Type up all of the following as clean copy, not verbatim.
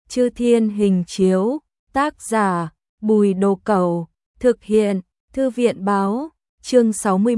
Chư Thiên Hình Chiếu, tác giả Bùi Đồ Cẩu, thực hiện Thư viện Báo, chương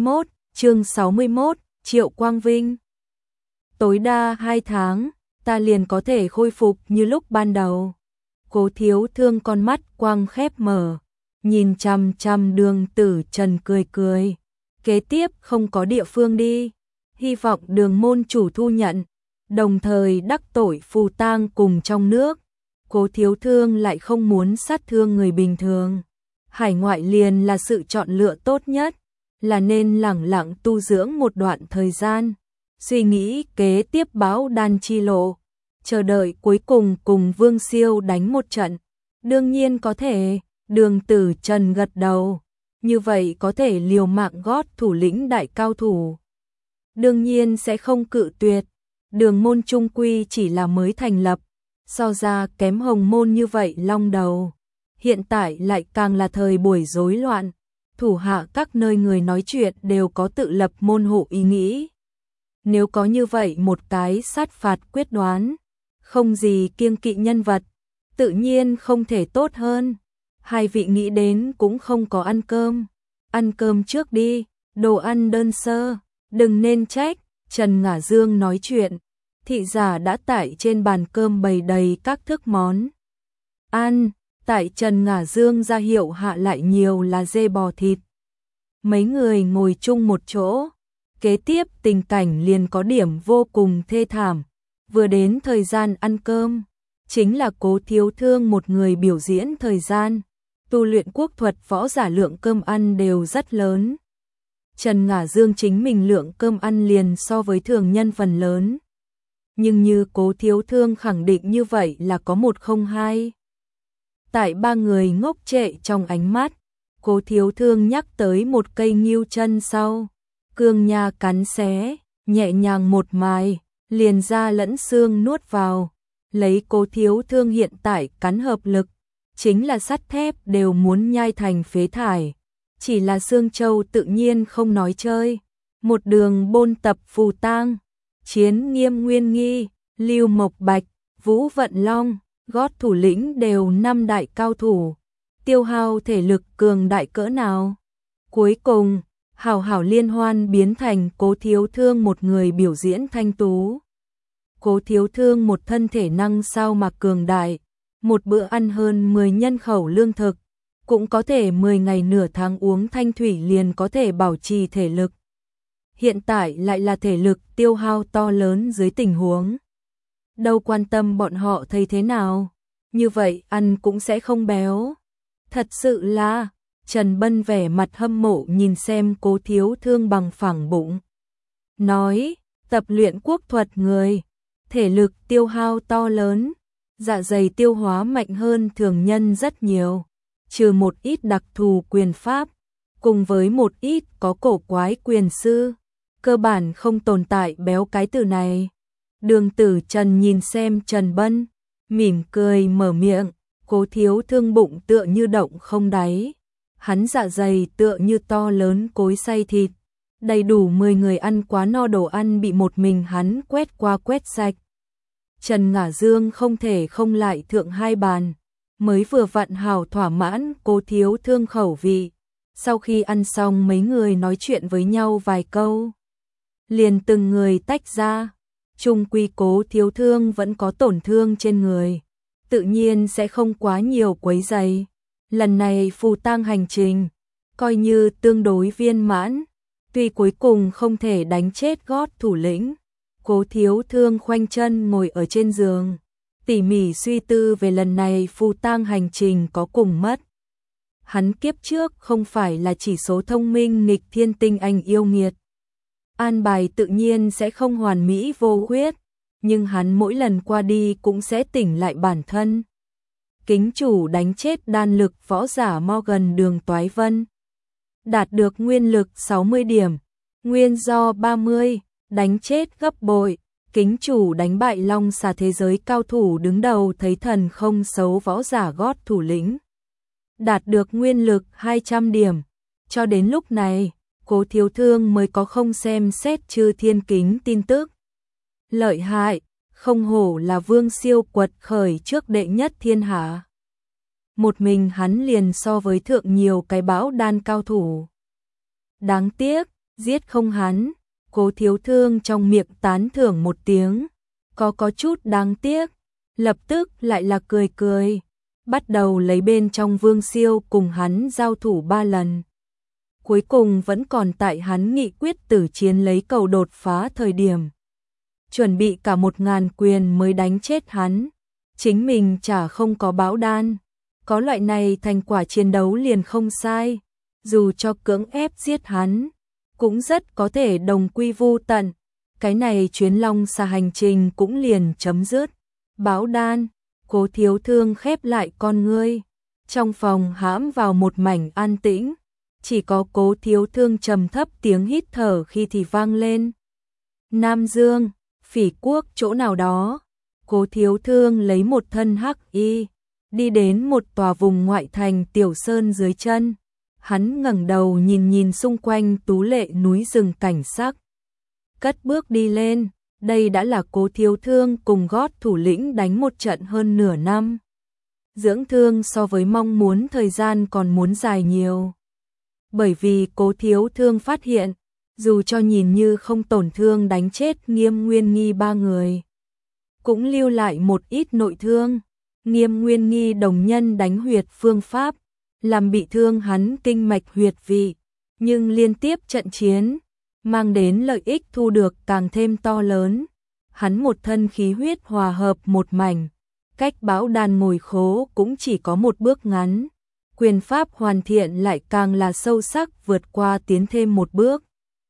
61, Triệu Quang Vinh. Tối đa 2 tháng, ta liền có thể khôi phục như lúc ban đầu. Cố Thiếu Thương con mắt quang khép mở, nhìn chằm chằm Đường Tử Trần cười cười. Kế tiếp không có địa phương đi, hy vọng Đường môn chủ thu nhận, đồng thời đắc tội phù tang cùng trong nước. Cố Thiếu Thương lại không muốn sát thương người bình thường. Hải ngoại liền là sự chọn lựa tốt nhất, là nên lẳng lặng tu dưỡng một đoạn thời gian, suy nghĩ kế tiếp báo đan chi lộ, chờ đợi cuối cùng cùng Vương Siêu đánh một trận. Đương nhiên có thể, Đường Tử Trần gật đầu, như vậy có thể liều mạng gót thủ lĩnh đại cao thủ. Đương nhiên sẽ không cự tuyệt, Đường môn trung quy chỉ là mới thành lập, so ra kém Hồng môn như vậy long đầu. Hiện tại lại càng là thời buổi rối loạn, thủ hạ các nơi người nói chuyện đều có tự lập môn hộ ý nghĩ. Nếu có như vậy một cái sát phạt quyết đoán, không gì kiêng kỵ nhân vật, tự nhiên không thể tốt hơn. Hai vị nghĩ đến cũng không có ăn cơm trước đi, đồ ăn đơn sơ, đừng nên trách. Trần Ngả Dương nói chuyện, thị giả đã tại trên bàn cơm bày đầy các thức món ăn. Tại Trần Ngả Dương ra hiệu hạ lại nhiều là dê bò thịt. Mấy người ngồi chung một chỗ, kế tiếp tình cảnh liền có điểm vô cùng thê thảm. Vừa đến thời gian ăn cơm, chính là Cố Thiếu Thương một người biểu diễn thời gian. Tu luyện quốc thuật võ giả lượng cơm ăn đều rất lớn. Trần Ngả Dương chính mình lượng cơm ăn liền so với thường nhân phần lớn. Nhưng như Cố Thiếu Thương khẳng định như vậy là có 102. Tại ba người ngốc trệ trong ánh mắt, Cố Thiếu Thương nhắc tới một cây ngưu chân sau. Cương nha cắn xé, nhẹ nhàng một mài, liền da lẫn xương nuốt vào. Lấy Cố Thiếu Thương hiện tại cắn hợp lực, chính là sắt thép đều muốn nhai thành phế thải. Chỉ là xương châu tự nhiên không nói chơi. Một đường bôn tập phù tang, Chiến Nghiêm Nguyên Nghi, Lưu Mộc Bạch, Vũ Vận Long, gót thủ lĩnh đều 5 đại cao thủ. Tiêu hao thể lực cường đại cỡ nào. Cuối cùng, hảo hảo liên hoan biến thành Cố Thiếu Thương một người biểu diễn thanh tú. Cố Thiếu Thương một thân thể năng sao mà cường đại, một bữa ăn hơn 10 nhân khẩu lương thực, cũng có thể 10 ngày nửa tháng uống thanh thủy liền có thể bảo trì thể lực. Hiện tại lại là thể lực tiêu hao to lớn dưới tình huống. Đâu quan tâm bọn họ thấy thế nào, như vậy ăn cũng sẽ không béo. Thật sự là, Trần Bân vẻ mặt hâm mộ nhìn xem Cố Thiếu Thương bằng phẳng bụng. Nói, tập luyện quốc thuật người, thể lực tiêu hao to lớn, dạ dày tiêu hóa mạnh hơn thường nhân rất nhiều, trừ một ít đặc thù quyền pháp, cùng với một ít có cổ quái quyền sư, cơ bản không tồn tại béo cái từ này. Đường Tử Trần nhìn xem Trần Bân, mỉm cười mở miệng. Cố Thiếu Thương bụng tựa như động không đáy, hắn dạ dày tựa như to lớn cối xay thịt, đầy đủ 10 người ăn quá no, đồ ăn bị một mình hắn quét qua quét sạch. Trần Ngả Dương không thể không lại thượng 2 bàn, mới vừa vặn hảo thỏa mãn Cố Thiếu Thương khẩu vị. Sau khi ăn xong mấy người nói chuyện với nhau vài câu, liền từng người tách ra. Chung quy Cố Thiếu Thương vẫn có tổn thương trên người, tự nhiên sẽ không quá nhiều quấy rầy. Lần này phù tang hành trình, coi như tương đối viên mãn, tuy cuối cùng không thể đánh chết gót thủ lĩnh. Cố Thiếu Thương khoanh chân ngồi ở trên giường, tỉ mỉ suy tư về lần này phù tang hành trình có cùng mất. Hắn kiếp trước không phải là chỉ số thông minh nghịch thiên tinh anh yêu nghiệt. An bài tự nhiên sẽ không hoàn mỹ vô khuyết, nhưng hắn mỗi lần qua đi cũng sẽ tỉnh lại bản thân. Kính chủ đánh chết đan lực võ giả Morgan Đường Toái Vân, đạt được nguyên lực 60 điểm, nguyên do 30, đánh chết gấp bội. Kính chủ đánh bại Long Xà thế giới cao thủ đứng đầu thấy thần không xấu võ giả gót thủ lĩnh, đạt được nguyên lực 200 điểm. Cho đến lúc này, Cố Thiếu Thương mới có không xem xét Chư Thiên Kính tin tức. Lợi hại, không hổ là Vương Siêu quật khởi trước đệ nhất thiên hạ. Một mình hắn liền so với thượng nhiều cái bão đan cao thủ. Đáng tiếc, giết không hắn. Cố Thiếu Thương trong miệng tán thưởng một tiếng, có chút đáng tiếc, lập tức lại là cười cười, bắt đầu lấy bên trong Vương Siêu cùng hắn giao thủ 3 lần. Cuối cùng vẫn còn tại hắn nghị quyết tử chiến lấy cầu đột phá thời điểm. Chuẩn bị cả 1000 quyền mới đánh chết hắn, chính mình chả không có bão đan, có loại này thành quả chiến đấu liền không sai, dù cho cưỡng ép giết hắn, cũng rất có thể đồng quy vu tận, cái này chuyến long xa hành trình cũng liền chấm dứt. Bão đan, Cố Thiếu Thương khép lại con ngươi, trong phòng hãm vào một mảnh an tĩnh, chỉ có Cố Thiếu Thương trầm thấp tiếng hít thở khi thì vang lên. Nam Dương, Phỉ Quốc chỗ nào đó, Cố Thiếu Thương lấy một thân hắc y, đi đến một tòa vùng ngoại thành tiểu sơn dưới chân. Hắn ngẩng đầu nhìn xung quanh tú lệ núi rừng cảnh sắc. Cất bước đi lên, đây đã là Cố Thiếu Thương cùng gót thủ lĩnh đánh một trận hơn nửa năm. Dưỡng thương so với mong muốn thời gian còn muốn dài nhiều. Bởi vì Cố Thiếu Thương phát hiện, dù cho nhìn như không tổn thương đánh chết Nghiêm Nguyên Nghi 3 người, cũng lưu lại một ít nội thương. Nghiêm Nguyên Nghi đồng nhân đánh huyệt phương pháp, làm bị thương hắn kinh mạch huyệt vị, nhưng liên tiếp trận chiến, mang đến lợi ích thu được càng thêm to lớn. Hắn một thân khí huyết hòa hợp một mảnh, cách bão đan ngồi khố cũng chỉ có một bước ngắn. Quyền pháp hoàn thiện lại càng là sâu sắc vượt qua tiến thêm một bước.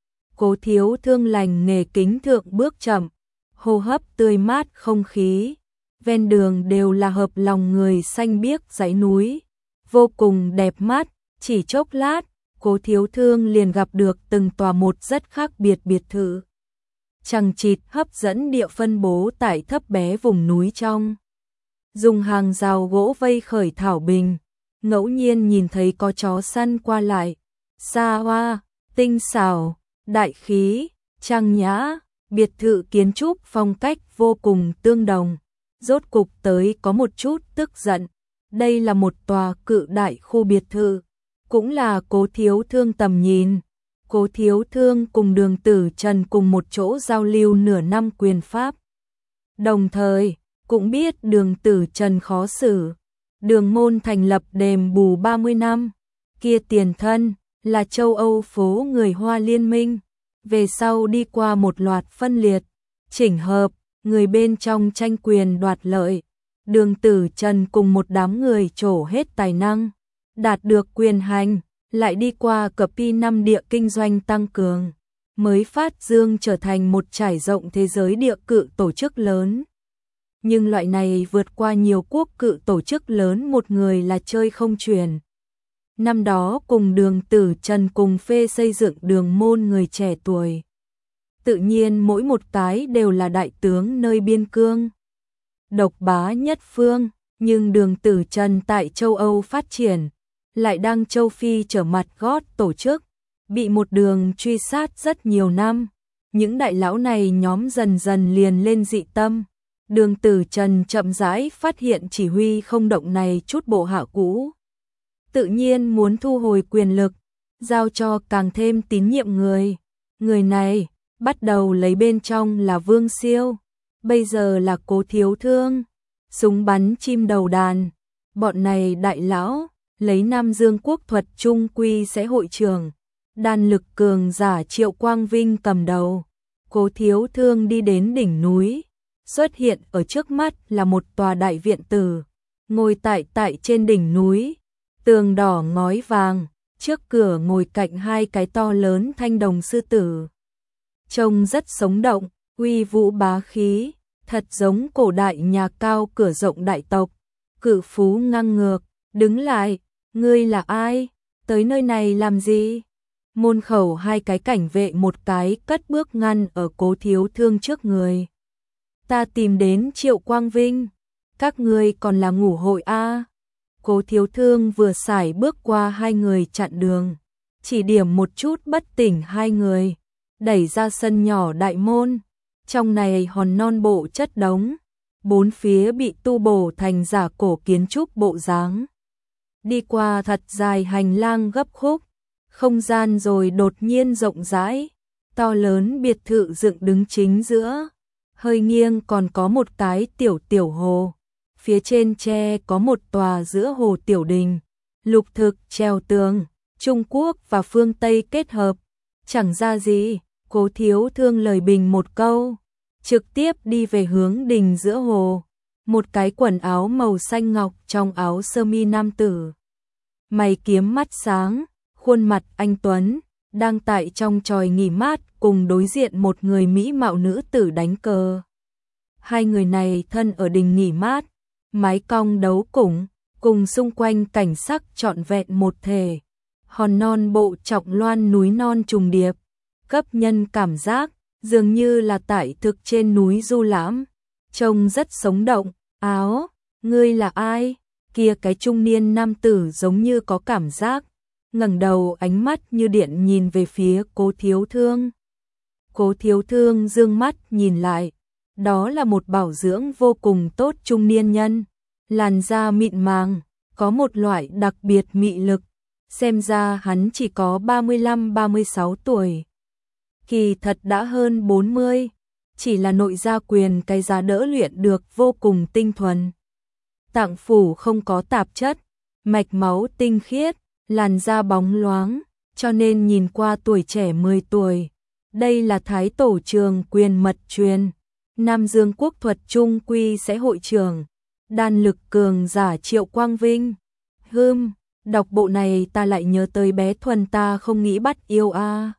Cố Thiếu Thương lành nghề kính thượng bước chậm, hô hấp tươi mát không khí. Ven đường đều là hợp lòng người xanh biếc dãy núi, vô cùng đẹp mắt, chỉ chốc lát, Cố Thiếu Thương liền gặp được từng tòa một rất khác biệt biệt thự. Chằng chịt hấp dẫn địa phân bố tại thấp bé vùng núi trong. Dùng hàng rào gỗ vây khởi thảo bình, ngẫu nhiên nhìn thấy có chó săn qua lại, xa hoa, tinh xảo, đại khí, trang nhã, biệt thự kiến trúc phong cách vô cùng tương đồng. Rốt cục tới có một chút tức giận. Đây là một tòa cự đại khu biệt thự, cũng là Cố Thiếu Thương tầm nhìn. Cố Thiếu Thương cùng Đường Tử Trần cùng một chỗ giao lưu nửa năm quyền pháp. Đồng thời, cũng biết Đường Tử Trần khó xử. Đường môn thành lập đền bù 30 năm, kia tiền thân là châu Âu phố người Hoa liên minh. Về sau đi qua một loạt phân liệt, chỉnh hợp, người bên trong tranh quyền đoạt lợi. Đường Tử Trần cùng một đám người trổ hết tài năng, đạt được quyền hành, lại đi qua cập pi 5 địa kinh doanh tăng cường, mới phát dương trở thành một trải rộng thế giới địa cự tổ chức lớn. Nhưng loại này vượt qua nhiều quốc cự tổ chức lớn một người là chơi không truyền. Năm đó cùng Đường Tử Trần cùng phê xây dựng đường môn người trẻ tuổi. Tự nhiên mỗi một cái đều là đại tướng nơi biên cương. Độc bá nhất phương, nhưng Đường Tử Trần tại châu Âu phát triển, lại đang châu Phi trở mặt gót tổ chức, bị một đường truy sát rất nhiều năm. Những đại lão này nhóm dần dần liền lên dị tâm. Đường Tử Trần chậm rãi phát hiện chỉ huy không động này chút bộ hạ cũ. Tự nhiên muốn thu hồi quyền lực, giao cho càng thêm tín nhiệm người. Người này, bắt đầu lấy bên trong là Vương Siêu, bây giờ là Cố Thiếu Thương, súng bắn chim đầu đàn. Bọn này đại lão, lấy Nam Dương quốc thuật trung quy sẽ hội trưởng, đan lực cường giả Triệu Quang Vinh cầm đầu. Cố Thiếu Thương đi đến đỉnh núi, xuất hiện ở trước mắt là một tòa đại viện tử, ngồi tại trên đỉnh núi, tường đỏ ngói vàng, trước cửa ngồi cạnh hai cái to lớn thanh đồng sư tử. Trông rất sống động, uy vũ bá khí, thật giống cổ đại nhà cao cửa rộng đại tộc. Cự phú ngang ngược, đứng lại, ngươi là ai, tới nơi này làm gì? Môn khẩu hai cái cảnh vệ một cái cất bước ngăn ở Cố Thiếu Thương trước người. Ta tìm đến Triệu Quang Vinh, các ngươi còn là ngủ hội a? Cố Thiếu Thương vừa sải bước qua hai người chặn đường, chỉ điểm một chút bất tỉnh hai người, đẩy ra sân nhỏ đại môn. Trong này hòn non bộ chất đống, bốn phía bị tu bổ thành giả cổ kiến trúc bộ dáng. Đi qua thật dài hành lang gấp khúc, không gian rồi đột nhiên rộng rãi, to lớn biệt thự dựng đứng chính giữa, hơi nghiêng còn có một cái tiểu hồ, phía trên tre có một tòa giữa hồ tiểu đình, lục thực treo tường, Trung Quốc và phương Tây kết hợp, chẳng ra gì, Cố Thiếu Thương lời bình một câu, trực tiếp đi về hướng đình giữa hồ, một cái quần áo màu xanh ngọc trong áo sơ mi nam tử. Mày kiếm mắt sáng, khuôn mặt anh tuấn, đang tại trong chòi nghỉ mát cùng đối diện một người mỹ mạo nữ tử đánh cờ. Hai người này thân ở đình nghỉ mát, mái cong đấu củng, cùng xung quanh cảnh sắc trọn vẹn một thể. Hòn non bộ chọc loan núi non trùng điệp, cấp nhân cảm giác dường như là tại thực trên núi du lãm, trông rất sống động. Áo, ngươi là ai? Kia cái trung niên nam tử giống như có cảm giác, ngẩng đầu ánh mắt như điện nhìn về phía Cố Thiếu Thương. Cố Thiếu Thương dương mắt nhìn lại, đó là một bảo dưỡng vô cùng tốt trung niên nhân, làn da mịn màng, có một loại đặc biệt mị lực, xem ra hắn chỉ có 35-36 tuổi. Kỳ thật đã hơn 40, chỉ là nội gia quyền cái giá đỡ luyện được vô cùng tinh thuần. Tạng phủ không có tạp chất, mạch máu tinh khiết, làn da bóng loáng, cho nên nhìn qua tuổi trẻ 10 tuổi. Đây là Thái Tổ Trường Quyền mật truyền, Nam Dương Quốc thuật trung quy sẽ hội trưởng, đan lực cường giả Triệu Quang Vinh. Đọc bộ này ta lại nhớ tới bé Thuần ta không nghĩ bắt yêu a.